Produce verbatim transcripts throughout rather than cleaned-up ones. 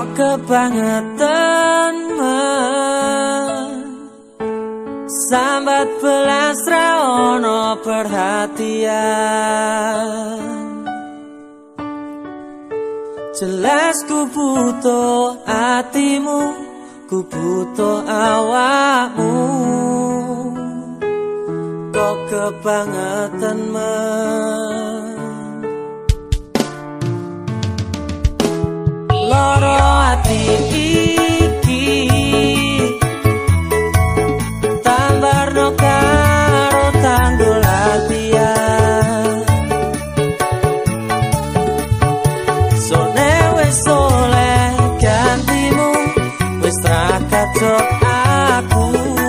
kebangetan sambat belas ra ono perhatian. Jelas ku butuh hatimu, ku butuh awakmu. Kok kebangetan loro ati iki tambarno karo tanggul latihan. Sone wis oleh gantimu, wis ra kacok aku.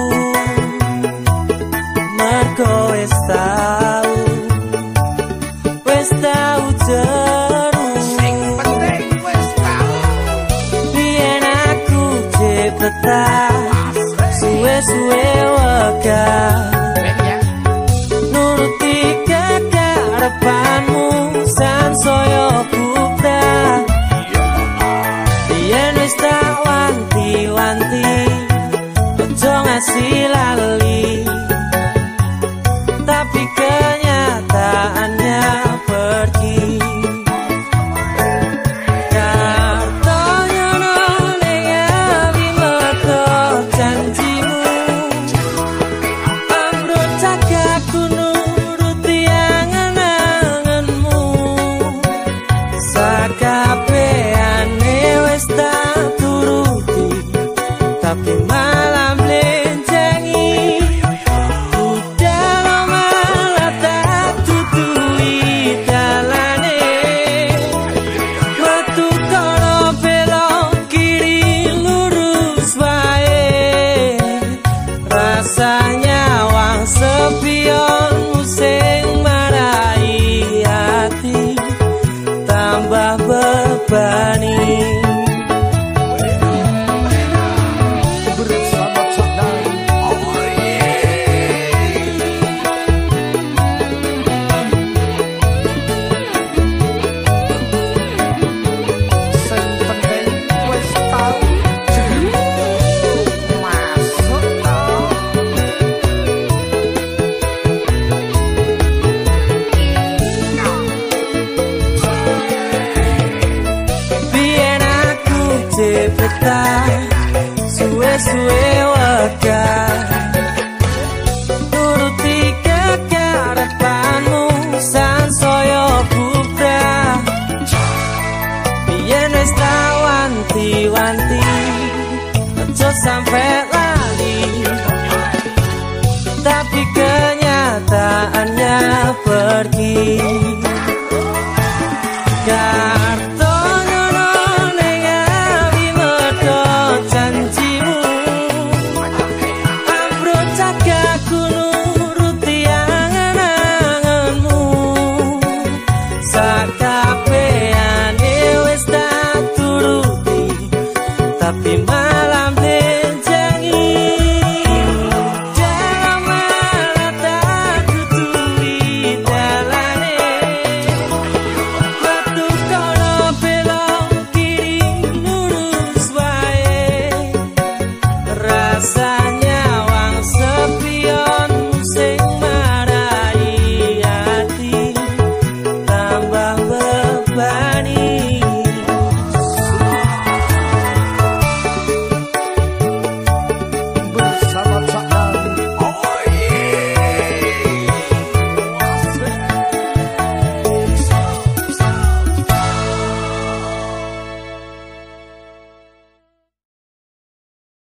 Mergo wis tau, wis tau jeru. Suwe-suwe wegah nuruti kekarepanmu sansaya bubrah. Yen wis tak wanti-wanti ojo ngasih lali, tapi kenyataannya pergi. Tapi malam blencengi udah lo malah tak tutui dalane. Metu kono belok kiri lurus wae, rasanya wang sepion musing marai hati tambah bebani. Suwe-suwe wegah nuruti kekarepanmu sansaya bubrah. Biyen wis tak wanti-wanti ojo sampe lali, tapi kenyataannya pergi. Tapi